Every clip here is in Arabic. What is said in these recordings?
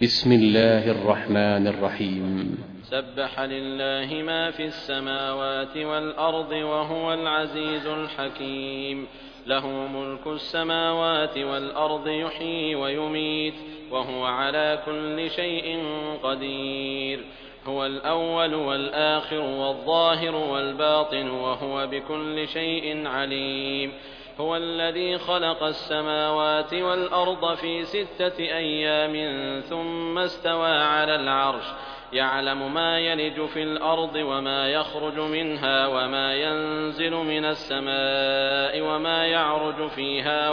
بسم الله الرحمن الرحيم. سبح لله ما في السماوات والأرض وهو العزيز الحكيم. له ملك السماوات والأرض يحيي ويميت وهو على كل شيء قدير. هو الأول والآخر والظاهر والباطن وهو بكل شيء عليم. هو الذي خلق السماوات والأرض في 6 أيام ثم استوى على العرش يعلم ما يلج في الأرض وما يخرج منها وما ينزل من السماء وما يعرج فيها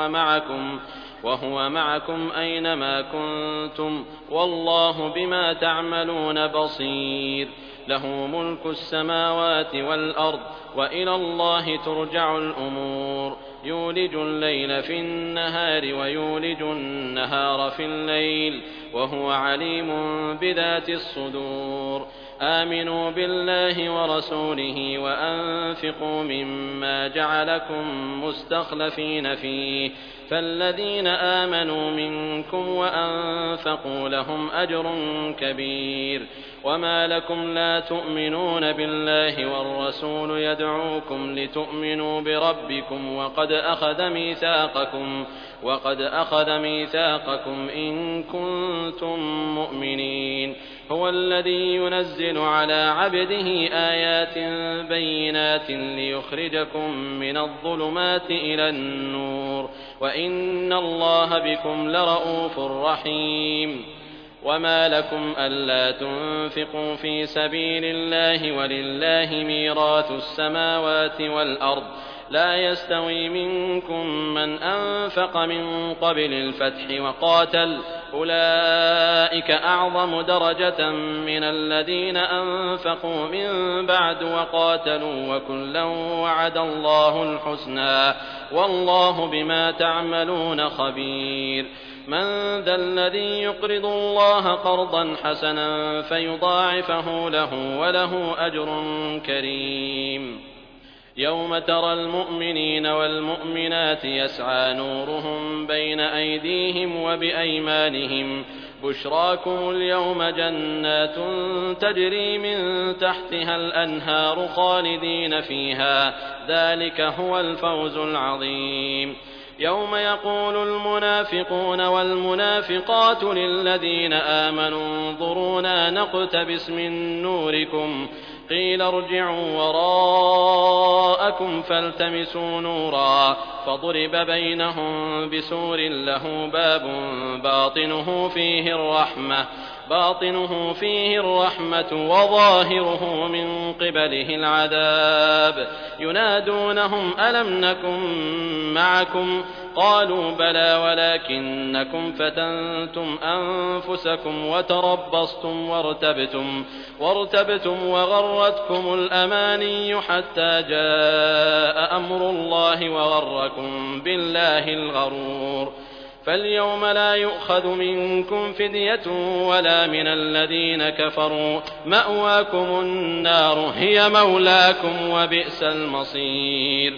وهو معكم أينما كنتم والله بما تعملون بصير. له ملك السماوات والأرض وإلى الله ترجع الأمور. يولج الليل في النهار ويولج النهار في الليل وهو عليم بذات الصدور. آمنوا بالله ورسوله وأنفقوا مما جعلكم مستخلفين فيه فالذين آمنوا منكم وأنفقوا لهم أجر كبير. وما لكم لا تؤمنون بالله والرسول يدعوكم لتؤمنوا بربكم وقد أخذ ميثاقكم إن كنتم مؤمنين. هو الذي ينزل على عبده آيات بينات ليخرجكم من الظلمات إلى النور وإن الله بكم لرءوف رحيم. وما لكم ألا تنفقوا في سبيل الله ولله ميراث السماوات والأرض لا يستوي منكم من أنفق من قبل الفتح وقاتل أولئك أعظم درجة من الذين أنفقوا من بعد وقاتلوا وكلا وعد الله الحسنى والله بما تعملون خبير. من ذا الذي يقرض الله قرضا حسنا فيضاعفه له وله أجر كريم. يوم ترى المؤمنين والمؤمنات يسعى نورهم بين أيديهم وبأيمانهم بشراكم اليوم جنات تجري من تحتها الأنهار خالدين فيها ذلك هو الفوز العظيم. يوم يقول المنافقون والمنافقات للذين آمنوا انظرونا نقتبس من نوركم قيل ارجعوا وراءكم فالتمسوا نورا فضرب بينهم بسور له باب باطنه فيه الرحمة وظاهره من قبله العذاب. ينادونهم ألم نكن معكم قالوا بلى ولكنكم فتنتم أنفسكم وتربصتم وارتبتم وغرتكم الأماني حتى جاء أمر الله وغركم بالله الغرور. فاليوم لا يؤخذ منكم فدية ولا من الذين كفروا مأواكم النار هي مولاكم وبئس المصير.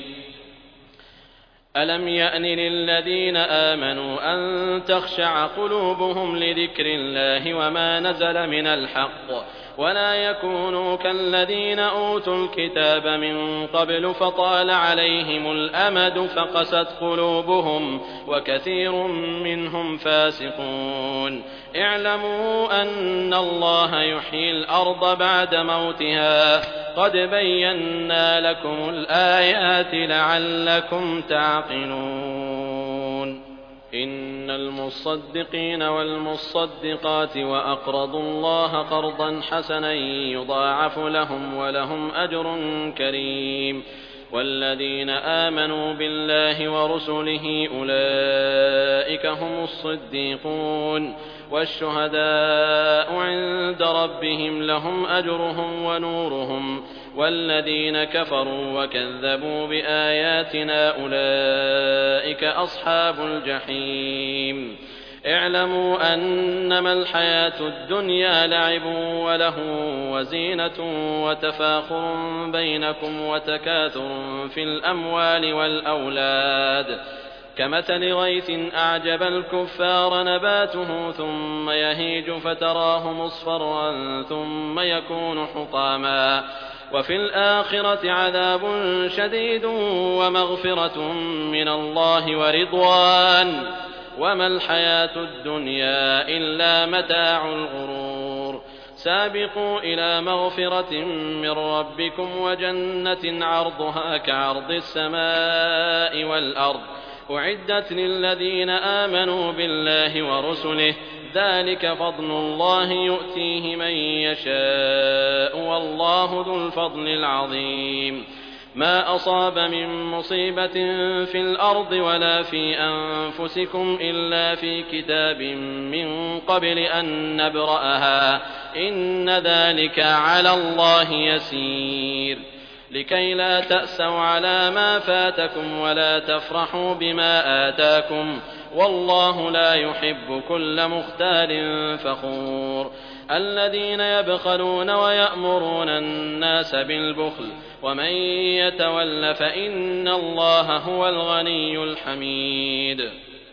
ألم يأن للذين آمنوا أن تخشع قلوبهم لذكر الله وما نزل من الحق ولا يكونوا كالذين أوتوا الكتاب من قبل فطال عليهم الأمد فقست قلوبهم وكثير منهم فاسقون. اعلموا أن الله يحيي الأرض بعد موتها قد بينا لكم الآيات لعلكم تعقلون. إن المصدقين والمصدقات وأقرضوا الله قرضا حسنا يضاعف لهم ولهم أجر كريم. والذين آمنوا بالله ورسله أولئك هم الصديقون والشهداء عند ربهم لهم أجرهم ونورهم. والذين كفروا وكذبوا بآياتنا أولئك أصحاب الجحيم. اعلموا أنما الحياة الدنيا لعب وله وزينة وتفاخر بينكم وتكاثر في الأموال والأولاد كمثل غيث أعجب الكفار نباته ثم يهيج فتراه مصفرا ثم يكون حطاما وفي الآخرة عذاب شديد ومغفرة من الله ورضوان وما الحياة الدنيا إلا متاع الغرور سابقوا إلى مغفرة من ربكم وجنة عرضها كعرض السماء والأرض أعدت للذين آمنوا بالله ورسله ذلك فضل الله يؤتيه من يشاء والله ذو الفضل العظيم ما أصاب من مصيبة في الأرض ولا في أنفسكم إلا في كتاب من قبل أن نبرأها إن ذلك على الله يسير لكي لا تأسوا على ما فاتكم ولا تفرحوا بما آتاكم والله لا يحب كل مختال فخور الذين يبخلون ويأمرون الناس بالبخل ومن يتول فإن الله هو الغني الحميد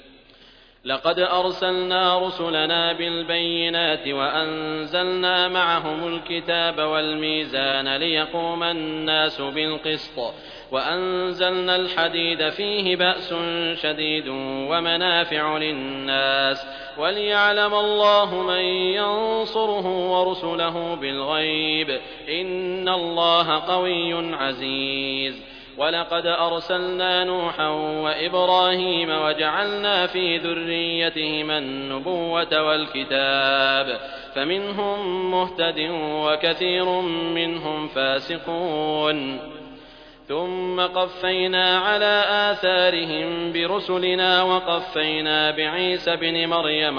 لقد أرسلنا رسلنا بالبينات وأنزلنا معهم الكتاب والميزان ليقوم الناس بالقسط وأنزلنا الحديد فيه بأس شديد ومنافع للناس وليعلم الله من ينصره ورسله بالغيب إن الله قوي عزيز ولقد أرسلنا نوحا وإبراهيم وجعلنا في ذريتهما النبوة والكتاب فمنهم مهتد وكثير منهم فاسقون ثم قفينا على آثارهم برسلنا وقفينا بعيسى ابن مريم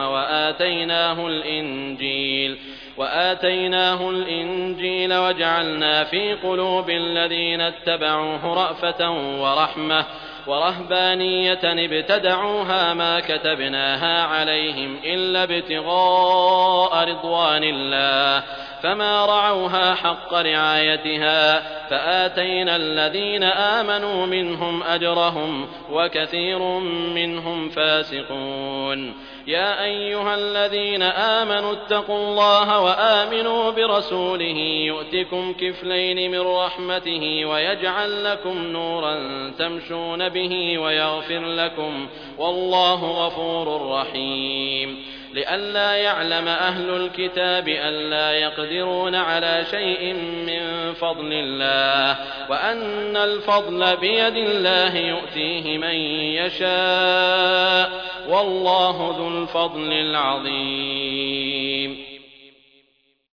وآتيناه الإنجيل وجعلنا في قلوب الذين اتبعوه رأفة ورحمة ورهبانية ابتدعوها ما كتبناها عليهم إلا ابتغاء رضوان الله فما رعوها حق رعايتها فآتينا الذين آمنوا منهم أجرهم وكثير منهم فاسقون يا أيها الذين آمنوا اتقوا الله وآمنوا برسوله يؤتكم كفلين من رحمته ويجعل لكم نورا تمشون به ويغفر لكم والله غفور رحيم لئلا يعلم أهل الكتاب ألا يقدرون على شيء من فضل الله وأن الفضل بيد الله يؤتيه من يشاء والله ذو الفضل العظيم